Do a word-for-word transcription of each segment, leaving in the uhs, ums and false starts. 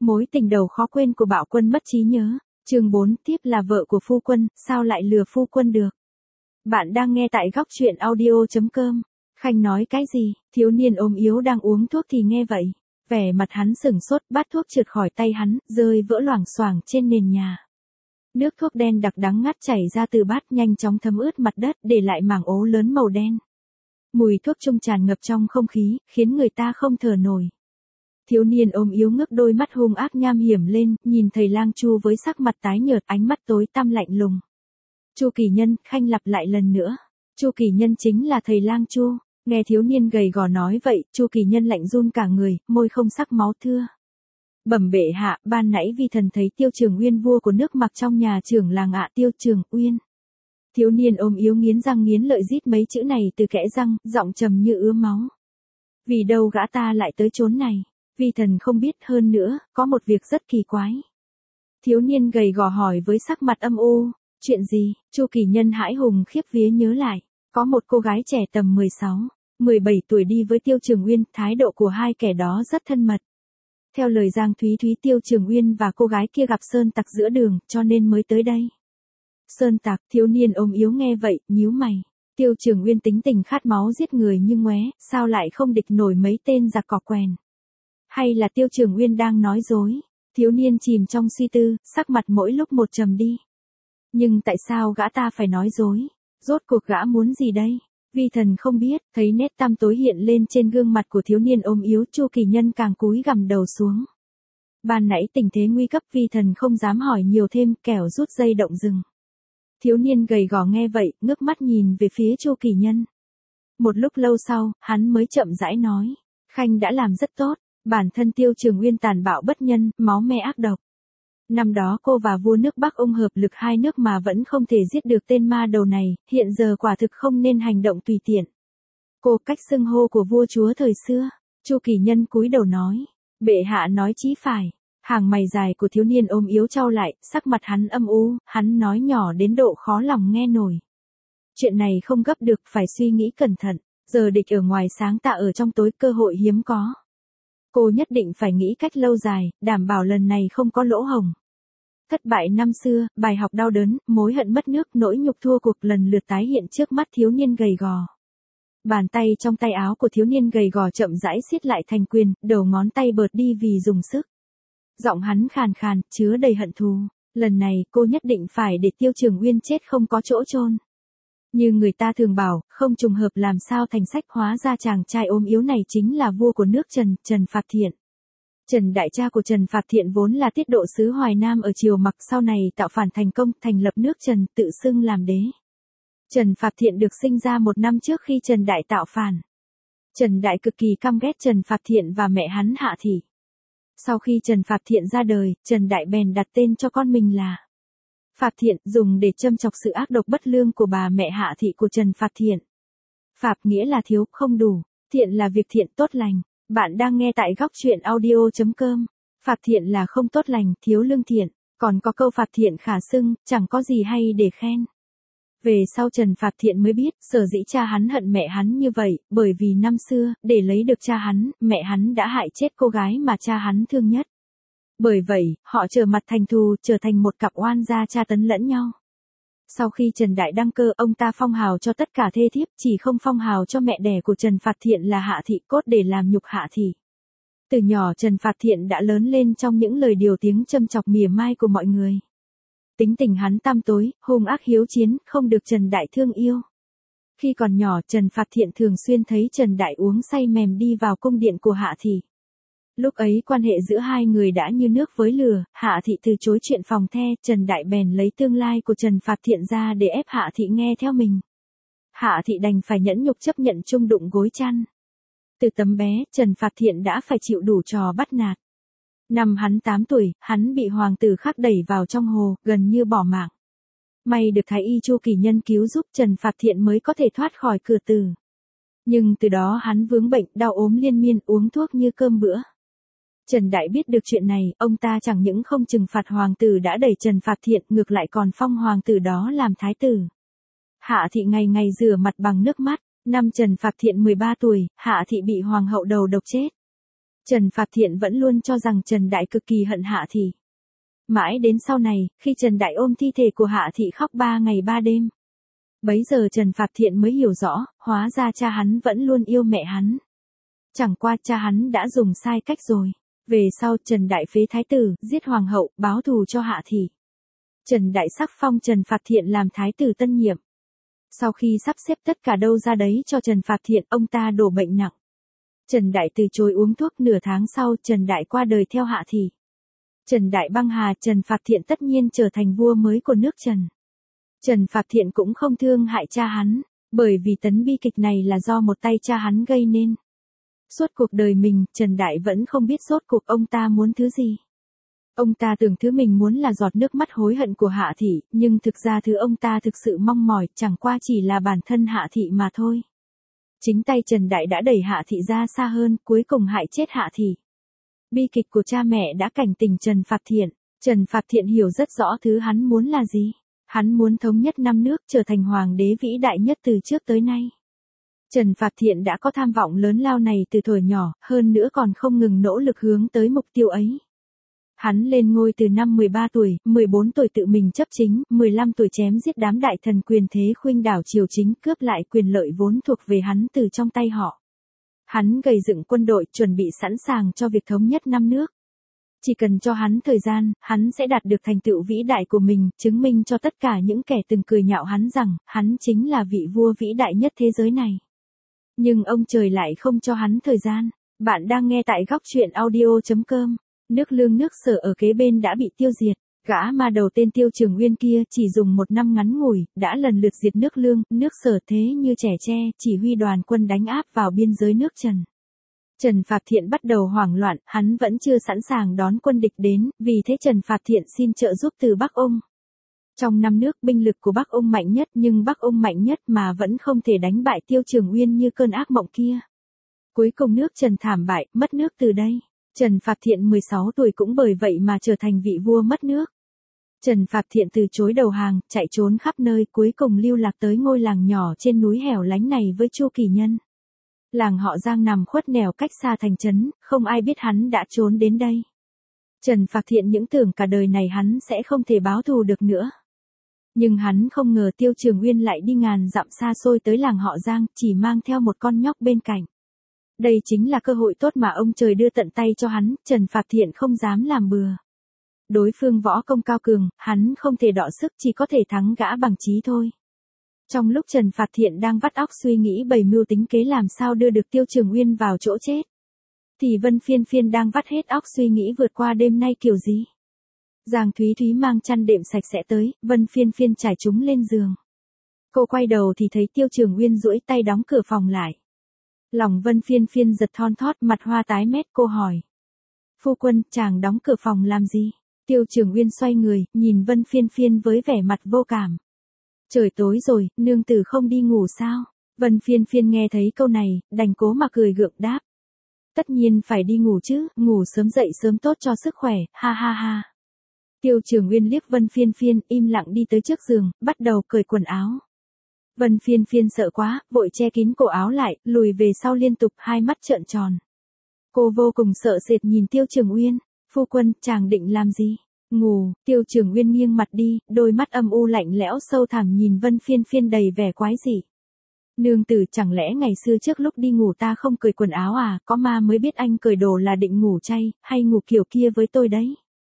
Mối tình đầu khó quên của Bạo Quân mất trí nhớ. Chương bốn, tiếp là vợ của phu quân, sao lại lừa phu quân được? Bạn đang nghe tại góc truyện audio chấm com. Khanh nói cái gì? Thiếu niên ốm yếu đang uống thuốc thì nghe vậy. Vẻ mặt hắn sửng sốt, bát thuốc trượt khỏi tay hắn, rơi vỡ loảng xoảng trên nền nhà. Nước thuốc đen đặc đắng ngắt chảy ra từ bát nhanh chóng thấm ướt mặt đất, để lại mảng ố lớn màu đen. Mùi thuốc trung tràn ngập trong không khí, khiến người ta không thở nổi. Thiếu niên ốm yếu ngước đôi mắt hung ác nham hiểm lên, nhìn thầy lang Chu với sắc mặt tái nhợt, ánh mắt tối tăm lạnh lùng. Chu Kỳ Nhân, Khanh lặp lại lần nữa. Chu Kỳ Nhân chính là thầy lang Chu. Nghe thiếu niên gầy gò nói vậy, Chu Kỳ Nhân lạnh run cả người, môi không sắc máu thưa. Bẩm bệ hạ, ban nãy vi thần thấy Tiêu Trường Uyên vua của nước Mặc trong nhà trưởng làng ạ. Tiêu Trường Uyên. Thiếu niên ốm yếu nghiến răng nghiến lợi rít mấy chữ này từ kẽ răng, giọng trầm như ứa máu. Vì đâu gã ta lại tới chốn này? Vi thần không biết, hơn nữa, có một việc rất kỳ quái. Thiếu niên gầy gò hỏi với sắc mặt âm u. Chuyện gì? Chu Kỳ Nhân hãi hùng khiếp vía nhớ lại. Có một cô gái trẻ tầm mười sáu, mười bảy tuổi đi với Tiêu Trường Uyên, thái độ của hai kẻ đó rất thân mật. Theo lời Giang Thúy Thúy, Tiêu Trường Uyên và cô gái kia gặp sơn tặc giữa đường, cho nên mới tới đây. Sơn tặc? Thiếu niên ốm yếu nghe vậy, nhíu mày. Tiêu Trường Uyên tính tình khát máu giết người như ngoé, sao lại không địch nổi mấy tên giặc cỏ quèn? Hay là Tiêu Trường Uyên đang nói dối? Thiếu niên chìm trong suy tư, sắc mặt mỗi lúc một trầm đi. Nhưng tại sao gã ta phải nói dối? Rốt cuộc gã muốn gì đây? Vi thần không biết. Thấy nét tăm tối hiện lên trên gương mặt của thiếu niên ốm yếu, Chu Kỳ Nhân càng cúi gằm đầu xuống. Ban nãy tình thế nguy cấp, vi thần không dám hỏi nhiều thêm, kẻo rút dây động rừng. Thiếu niên gầy gò nghe vậy, ngước mắt nhìn về phía Chu Kỳ Nhân. Một lúc lâu sau, hắn mới chậm rãi nói. Khanh đã làm rất tốt. Bản thân Tiêu Trường Uyên tàn bạo bất nhân, máu me ác độc. Năm đó cô và vua nước Bắc ung hợp lực hai nước mà vẫn không thể giết được tên ma đầu này, hiện giờ quả thực không nên hành động tùy tiện. Cô cách xưng hô của vua chúa thời xưa. Chu Kỳ Nhân cúi đầu nói. Bệ hạ nói chí phải. Hàng mày dài của thiếu niên ốm yếu chau lại, sắc mặt hắn âm u, hắn nói nhỏ đến độ khó lòng nghe nổi. Chuyện này không gấp được, phải suy nghĩ cẩn thận. Giờ địch ở ngoài sáng tạ ở trong tối, cơ hội hiếm có. Cô nhất định phải nghĩ cách lâu dài, đảm bảo lần này không có lỗ hổng. Thất bại năm xưa, bài học đau đớn, mối hận mất nước, nỗi nhục thua cuộc lần lượt tái hiện trước mắt thiếu niên gầy gò. Bàn tay trong tay áo của thiếu niên gầy gò chậm rãi siết lại thành quyền, đầu ngón tay bợt đi vì dùng sức. Giọng hắn khàn khàn, chứa đầy hận thù. Lần này, cô nhất định phải để Tiêu Trường Uyên chết không có chỗ chôn. Như người ta thường bảo, không trùng hợp làm sao thành sách, hóa ra chàng trai ốm yếu này chính là vua của nước Trần, Trần Phạt Thiện. Trần đại cha của Trần Phạt Thiện vốn là tiết độ sứ Hoài Nam ở triều Mặc, sau này tạo phản thành công, thành lập nước Trần, tự xưng làm đế. Trần Phạt Thiện được sinh ra một năm trước khi Trần Đại tạo phản. Trần Đại cực kỳ căm ghét Trần Phạt Thiện và mẹ hắn Hạ Thị. Sau khi Trần Phạt Thiện ra đời, Trần Đại bèn đặt tên cho con mình là Phạt Thiện, dùng để châm chọc sự ác độc bất lương của bà mẹ Hạ Thị của Trần Phạt Thiện. Phạt nghĩa là thiếu, không đủ. Thiện là việc thiện, tốt lành. Bạn đang nghe tại góc truyện audio chấm com. Phạt thiện là không tốt lành, thiếu lương thiện. Còn có câu phạt thiện khả xưng, chẳng có gì hay để khen. Về sau Trần Phạt Thiện mới biết, sở dĩ cha hắn hận mẹ hắn như vậy, bởi vì năm xưa, để lấy được cha hắn, mẹ hắn đã hại chết cô gái mà cha hắn thương nhất. Bởi vậy, họ trở mặt thành thù, trở thành một cặp oan gia tra tấn lẫn nhau. Sau khi Trần Đại đăng cơ, ông ta phong hào cho tất cả thê thiếp, chỉ không phong hào cho mẹ đẻ của Trần Phạt Thiện là Hạ Thị, cốt để làm nhục Hạ Thị. Từ nhỏ Trần Phạt Thiện đã lớn lên trong những lời điều tiếng châm chọc mỉa mai của mọi người. Tính tình hắn tăm tối, hung ác hiếu chiến, không được Trần Đại thương yêu. Khi còn nhỏ, Trần Phạt Thiện thường xuyên thấy Trần Đại uống say mềm đi vào cung điện của Hạ Thị. Lúc ấy quan hệ giữa hai người đã như nước với lửa, Hạ Thị từ chối chuyện phòng the, Trần Đại bèn lấy tương lai của Trần Phạt Thiện ra để ép Hạ Thị nghe theo mình. Hạ Thị đành phải nhẫn nhục chấp nhận chung đụng gối chăn. Từ tấm bé, Trần Phạt Thiện đã phải chịu đủ trò bắt nạt. Năm hắn tám tuổi, hắn bị hoàng tử khác đẩy vào trong hồ, gần như bỏ mạng. May được thái y Chu Kỳ Nhân cứu giúp, Trần Phạt Thiện mới có thể thoát khỏi cửa tử. Nhưng từ đó hắn vướng bệnh, đau ốm liên miên, uống thuốc như cơm bữa. Trần Đại biết được chuyện này, ông ta chẳng những không trừng phạt hoàng tử đã đẩy Trần Phạt Thiện, ngược lại còn phong hoàng tử đó làm thái tử. Hạ Thị ngày ngày rửa mặt bằng nước mắt. Năm Trần Phạt Thiện mười ba tuổi, Hạ Thị bị hoàng hậu đầu độc chết. Trần Phạt Thiện vẫn luôn cho rằng Trần Đại cực kỳ hận Hạ Thị. Mãi đến sau này, khi Trần Đại ôm thi thể của Hạ Thị khóc ba ngày ba đêm. Bấy giờ Trần Phạt Thiện mới hiểu rõ, hóa ra cha hắn vẫn luôn yêu mẹ hắn. Chẳng qua cha hắn đã dùng sai cách rồi. Về sau Trần Đại phế thái tử, giết hoàng hậu, báo thù cho Hạ Thị. Trần Đại sắc phong Trần Phạt Thiện làm thái tử tân nhiệm. Sau khi sắp xếp tất cả đâu ra đấy cho Trần Phạt Thiện, ông ta đổ bệnh nặng. Trần Đại từ chối uống thuốc, nửa tháng sau Trần Đại qua đời theo Hạ Thị. Trần Đại băng hà, Trần Phạt Thiện tất nhiên trở thành vua mới của nước Trần. Trần Phạt Thiện cũng không thương hại cha hắn, bởi vì tấn bi kịch này là do một tay cha hắn gây nên. Suốt cuộc đời mình, Trần Đại vẫn không biết rốt cuộc ông ta muốn thứ gì. Ông ta tưởng thứ mình muốn là giọt nước mắt hối hận của Hạ Thị, nhưng thực ra thứ ông ta thực sự mong mỏi chẳng qua chỉ là bản thân Hạ Thị mà thôi. Chính tay Trần Đại đã đẩy Hạ Thị ra xa hơn, cuối cùng hại chết Hạ Thị. Bi kịch của cha mẹ đã cảnh tỉnh Trần Phạt Thiện. Trần Phạt Thiện hiểu rất rõ thứ hắn muốn là gì. Hắn muốn thống nhất năm nước, trở thành hoàng đế vĩ đại nhất từ trước tới nay. Trần Phạt Thiện đã có tham vọng lớn lao này từ thuở nhỏ, hơn nữa còn không ngừng nỗ lực hướng tới mục tiêu ấy. Hắn lên ngôi từ năm mười ba tuổi, mười bốn tuổi tự mình chấp chính, mười lăm tuổi chém giết đám đại thần quyền thế khuynh đảo triều chính, cướp lại quyền lợi vốn thuộc về hắn từ trong tay họ. Hắn gầy dựng quân đội, chuẩn bị sẵn sàng cho việc thống nhất năm nước. Chỉ cần cho hắn thời gian, hắn sẽ đạt được thành tựu vĩ đại của mình, chứng minh cho tất cả những kẻ từng cười nhạo hắn rằng, hắn chính là vị vua vĩ đại nhất thế giới này. Nhưng ông trời lại không cho hắn thời gian. Bạn đang nghe tại góc truyện audio chấm com. Nước Lương nước Sở ở kế bên đã bị tiêu diệt. Gã ma đầu tên Tiêu Trường Uyên kia chỉ dùng một năm ngắn ngủi, đã lần lượt diệt nước Lương, nước Sở thế như trẻ tre, chỉ huy đoàn quân đánh áp vào biên giới nước Trần. Trần Phạt Thiện bắt đầu hoảng loạn, hắn vẫn chưa sẵn sàng đón quân địch đến, vì thế Trần Phạt Thiện xin trợ giúp từ Bắc Ung. Trong năm nước, binh lực của Bắc Ung mạnh nhất, nhưng Bắc Ung mạnh nhất mà vẫn không thể đánh bại Tiêu Trường Uyên như cơn ác mộng kia. Cuối cùng nước Trần thảm bại, mất nước từ đây. Trần Phạt Thiện mười sáu tuổi cũng bởi vậy mà trở thành vị vua mất nước. Trần Phạt Thiện từ chối đầu hàng, chạy trốn khắp nơi, cuối cùng lưu lạc tới ngôi làng nhỏ trên núi hẻo lánh này với Chu Kỳ Nhân. Làng họ Giang nằm khuất nẻo cách xa thành trấn, không ai biết hắn đã trốn đến đây. Trần Phạt Thiện những tưởng cả đời này hắn sẽ không thể báo thù được nữa. Nhưng hắn không ngờ Tiêu Trường Uyên lại đi ngàn dặm xa xôi tới làng họ Giang, chỉ mang theo một con nhóc bên cạnh. Đây chính là cơ hội tốt mà ông trời đưa tận tay cho hắn, Trần Phạt Thiện không dám làm bừa. Đối phương võ công cao cường, hắn không thể đọ sức, chỉ có thể thắng gã bằng trí thôi. Trong lúc Trần Phạt Thiện đang vắt óc suy nghĩ bày mưu tính kế làm sao đưa được Tiêu Trường Uyên vào chỗ chết, thì Vân Phiên Phiên đang vắt hết óc suy nghĩ vượt qua đêm nay kiểu gì. Giang Thúy Thúy mang chăn đệm sạch sẽ tới, Vân Phiên Phiên trải chúng lên giường. Cô quay đầu thì thấy Tiêu Trường Uyên duỗi tay đóng cửa phòng lại. Lòng Vân Phiên Phiên giật thon thót, mặt hoa tái mét, cô hỏi. Phu quân, chàng đóng cửa phòng làm gì? Tiêu Trường Uyên xoay người, nhìn Vân Phiên Phiên với vẻ mặt vô cảm. Trời tối rồi, nương tử không đi ngủ sao? Vân Phiên Phiên nghe thấy câu này, đành cố mà cười gượng đáp. Tất nhiên phải đi ngủ chứ, ngủ sớm dậy sớm tốt cho sức khỏe, ha ha ha. Tiêu Trường Uyên liếc Vân Phiên Phiên, im lặng đi tới trước giường, bắt đầu cởi quần áo. Vân Phiên Phiên sợ quá, vội che kín cổ áo lại, lùi về sau liên tục, hai mắt trợn tròn. Cô vô cùng sợ sệt nhìn Tiêu Trường Uyên. Phu quân, chàng định làm gì? Ngủ. Tiêu Trường Uyên nghiêng mặt đi, đôi mắt âm u lạnh lẽo sâu thẳm nhìn Vân Phiên Phiên đầy vẻ quái dị. Nương tử, chẳng lẽ ngày xưa trước lúc đi ngủ ta không cởi quần áo à? Có ma mới biết anh cởi đồ là định ngủ chay, hay ngủ kiểu kia với tôi đấy.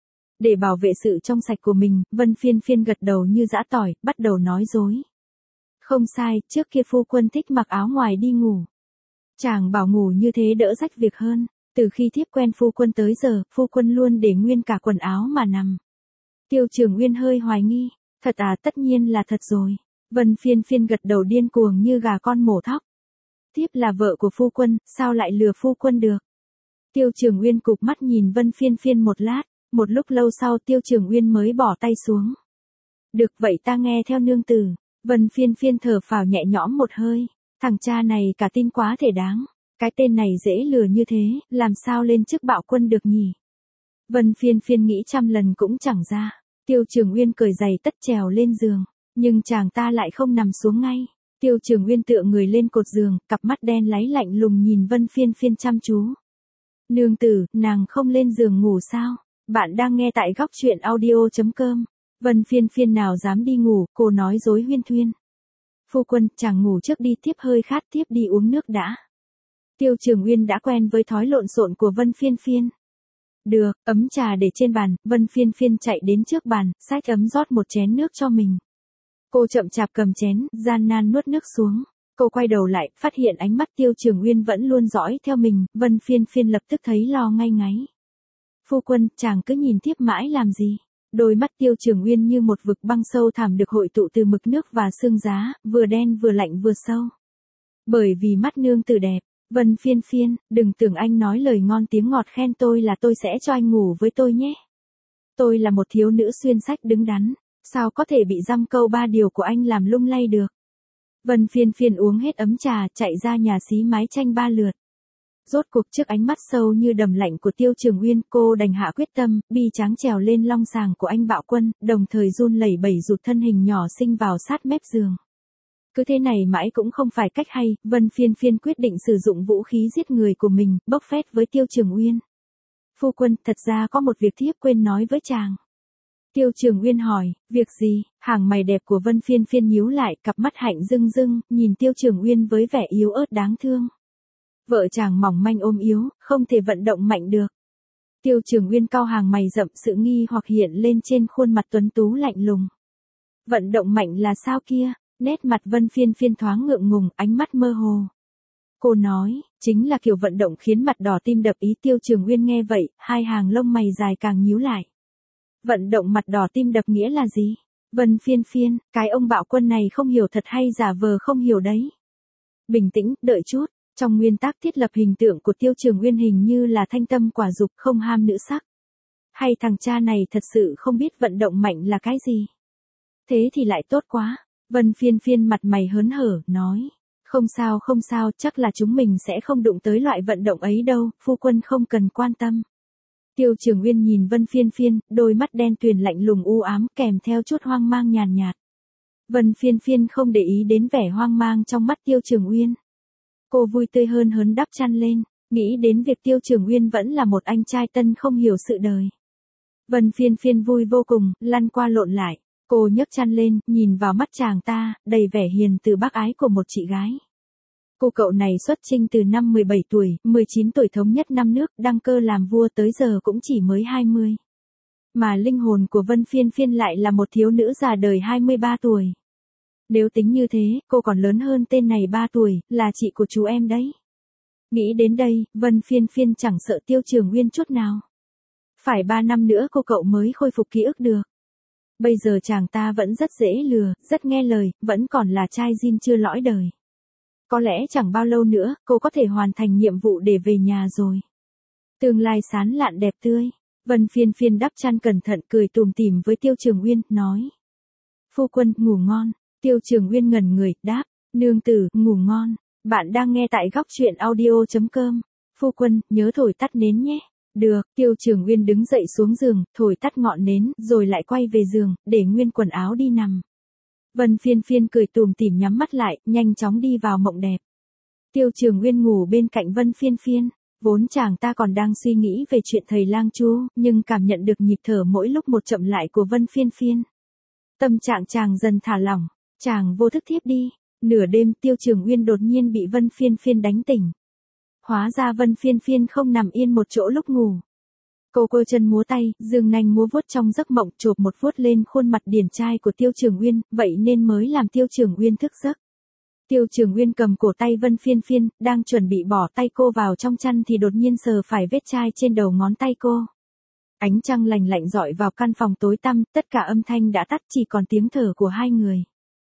Để bảo vệ sự trong sạch của mình, Vân Phiên Phiên gật đầu như giã tỏi, bắt đầu nói dối. Không sai, trước kia phu quân thích mặc áo ngoài đi ngủ. Chàng bảo ngủ như thế đỡ rách việc hơn. Từ khi thiếp quen phu quân tới giờ, phu quân luôn để nguyên cả quần áo mà nằm. Tiêu Trường Uyên hơi hoài nghi. Thật à? Tất nhiên là thật rồi. Vân Phiên Phiên gật đầu điên cuồng như gà con mổ thóc. Thiếp là vợ của phu quân, sao lại lừa phu quân được? Tiêu Trường Uyên cụp mắt nhìn Vân Phiên Phiên một lát, một lúc lâu sau Tiêu Trường Uyên mới bỏ tay xuống. Được vậy ta nghe theo nương tử. Vân Phiên Phiên thở phào nhẹ nhõm một hơi. Thằng cha này cả tin quá thể đáng. Cái tên này dễ lừa như thế, làm sao lên chức bạo quân được nhỉ? Vân Phiên Phiên nghĩ trăm lần cũng chẳng ra. Tiêu Trường Uyên cởi giày tất trèo lên giường, nhưng chàng ta lại không nằm xuống ngay. Tiêu Trường Uyên tựa người lên cột giường, cặp mắt đen láy lạnh lùng nhìn Vân Phiên Phiên chăm chú. Nương tử, nàng không lên giường ngủ sao? Bạn đang nghe tại góc chuyện audio chấm com. Vân Phiên Phiên nào dám đi ngủ, cô nói dối huyên thuyên. Phu quân, chàng ngủ trước đi, tiếp hơi khát, tiếp đi uống nước đã. Tiêu Trường Uyên đã quen với thói lộn xộn của Vân Phiên Phiên. Được, ấm trà để trên bàn, Vân Phiên Phiên chạy đến trước bàn, xách ấm rót một chén nước cho mình. Cô chậm chạp cầm chén, gian nan nuốt nước xuống. Cô quay đầu lại, phát hiện ánh mắt Tiêu Trường Uyên vẫn luôn dõi theo mình, Vân Phiên Phiên lập tức thấy lo ngay ngáy. Phu quân, chàng cứ nhìn tiếp mãi làm gì? Đôi mắt Tiêu Trường Uyên như một vực băng sâu thẳm được hội tụ từ mực nước và sương giá, vừa đen vừa lạnh vừa sâu. Bởi vì mắt nương tử đẹp, Vân Phiên Phiên, đừng tưởng anh nói lời ngon tiếng ngọt khen tôi là tôi sẽ cho anh ngủ với tôi nhé. Tôi là một thiếu nữ xuyên sách đứng đắn, sao có thể bị dăm câu ba điều của anh làm lung lay được. Vân Phiên Phiên uống hết ấm trà, chạy ra nhà xí mái tranh ba lượt. Rốt cuộc trước ánh mắt sâu như đầm lạnh của Tiêu Trường Uyên, cô đành hạ quyết tâm, bi tráng trèo lên long sàng của anh Bạo Quân, đồng thời run lẩy bẩy rụt thân hình nhỏ xinh vào sát mép giường. Cứ thế này mãi cũng không phải cách hay, Vân Phiên Phiên quyết định sử dụng vũ khí giết người của mình, bốc phét với Tiêu Trường Uyên. Phu quân, thật ra có một việc thiếp quên nói với chàng. Tiêu Trường Uyên hỏi, việc gì? Hàng mày đẹp của Vân Phiên Phiên nhíu lại, cặp mắt hạnh rưng rưng, nhìn Tiêu Trường Uyên với vẻ yếu ớt đáng thương. Vợ chàng mỏng manh ôm yếu, không thể vận động mạnh được. Tiêu Trường Uyên cau hàng mày rậm, sự nghi hoặc hiện lên trên khuôn mặt tuấn tú lạnh lùng. Vận động mạnh là sao kia? Nét mặt Vân Phiên Phiên thoáng ngượng ngùng, ánh mắt mơ hồ. Cô nói, chính là kiểu vận động khiến mặt đỏ tim đập. Ý Tiêu Trường Uyên nghe vậy, hai hàng lông mày dài càng nhíu lại. Vận động mặt đỏ tim đập nghĩa là gì? Vân Phiên Phiên, cái ông Bạo Quân này không hiểu thật hay giả vờ không hiểu đấy. Bình tĩnh, đợi chút. Trong nguyên tắc thiết lập hình tượng của Tiêu Trường Uyên hình như là thanh tâm quả dục, không ham nữ sắc. Hay thằng cha này thật sự không biết vận động mạnh là cái gì? Thế thì lại tốt quá. Vân Phiên Phiên mặt mày hớn hở, nói. Không sao không sao, chắc là chúng mình sẽ không đụng tới loại vận động ấy đâu, phu quân không cần quan tâm. Tiêu Trường Uyên nhìn Vân Phiên Phiên, đôi mắt đen tuyền lạnh lùng u ám kèm theo chút hoang mang nhàn nhạt. Vân Phiên Phiên không để ý đến vẻ hoang mang trong mắt Tiêu Trường Uyên. Cô vui tươi hơn hớn đắp chăn lên, nghĩ đến việc Tiêu Trường Uyên vẫn là một anh trai tân không hiểu sự đời. Vân Phiên Phiên vui vô cùng, lăn qua lộn lại. Cô nhấc chăn lên, nhìn vào mắt chàng ta, đầy vẻ hiền từ bác ái của một chị gái. Cô cậu này xuất chinh từ năm mười bảy tuổi, mười chín tuổi thống nhất năm nước, đăng cơ làm vua tới giờ cũng chỉ mới hai mươi. Mà linh hồn của Vân Phiên Phiên lại là một thiếu nữ già đời hai mươi ba tuổi. Nếu tính như thế, cô còn lớn hơn tên này ba tuổi, là chị của chú em đấy. Nghĩ đến đây, Vân Phiên Phiên chẳng sợ Tiêu Trường Uyên chút nào. Phải ba năm nữa cô cậu mới khôi phục ký ức được. Bây giờ chàng ta vẫn rất dễ lừa, rất nghe lời, vẫn còn là trai zin chưa lõi đời. Có lẽ chẳng bao lâu nữa, cô có thể hoàn thành nhiệm vụ để về nhà rồi. Tương lai sáng lạn đẹp tươi. Vân Phiên Phiên đắp chăn cẩn thận, cười tủm tỉm với Tiêu Trường Uyên, nói. Phu quân, ngủ ngon. Tiêu Trường Uyên ngẩn người, đáp. Nương tử, ngủ ngon. Bạn đang nghe tại góc chuyện audio chấm com. Phu quân, nhớ thổi tắt nến nhé. Được, Tiêu Trường Uyên đứng dậy xuống giường, thổi tắt ngọn nến, rồi lại quay về giường, để nguyên quần áo đi nằm. Vân Phiên Phiên cười tủm tỉm nhắm mắt lại, nhanh chóng đi vào mộng đẹp. Tiêu Trường Uyên ngủ bên cạnh Vân Phiên Phiên, vốn chàng ta còn đang suy nghĩ về chuyện thầy lang Chu, nhưng cảm nhận được nhịp thở mỗi lúc một chậm lại của Vân Phiên Phiên. Tâm trạng chàng dần thả lỏng, chàng vô thức thiếp đi. Nửa đêm Tiêu Trường Uyên đột nhiên bị Vân Phiên Phiên đánh tỉnh. Hóa ra Vân Phiên Phiên không nằm yên một chỗ lúc ngủ. Cô cơ chân múa tay, dương nanh múa vuốt trong giấc mộng, chộp một vuốt lên khuôn mặt điển trai của Tiêu Trường Uyên, vậy nên mới làm Tiêu Trường Uyên thức giấc. Tiêu Trường Uyên cầm cổ tay Vân Phiên Phiên, đang chuẩn bị bỏ tay cô vào trong chăn thì đột nhiên sờ phải vết chai trên đầu ngón tay cô. Ánh trăng lành lạnh rọi vào căn phòng tối tăm, tất cả âm thanh đã tắt, chỉ còn tiếng thở của hai người.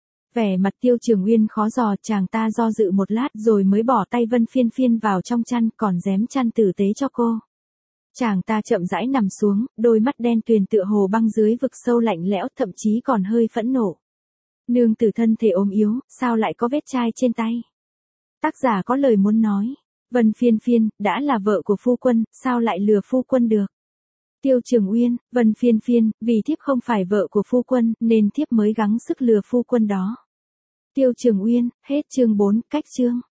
Vẻ mặt Tiêu Trường Uyên khó dò, chàng ta do dự một lát rồi mới bỏ tay Vân Phiên Phiên vào trong chăn, còn rém chăn tử tế cho cô. Chàng ta chậm rãi nằm xuống, đôi mắt đen tuyền tựa hồ băng dưới vực sâu lạnh lẽo, thậm chí còn hơi phẫn nộ. Nương tử thân thể ốm yếu, sao lại có vết chai trên tay? Tác giả có lời muốn nói. Vân Phiên Phiên, đã là vợ của phu quân, sao lại lừa phu quân được? Tiêu Trường Uyên, Vân Phiên Phiên, vì thiếp không phải vợ của phu quân, nên thiếp mới gắng sức lừa phu quân đó. Tiêu Trường Uyên, hết chương bốn, cách chương.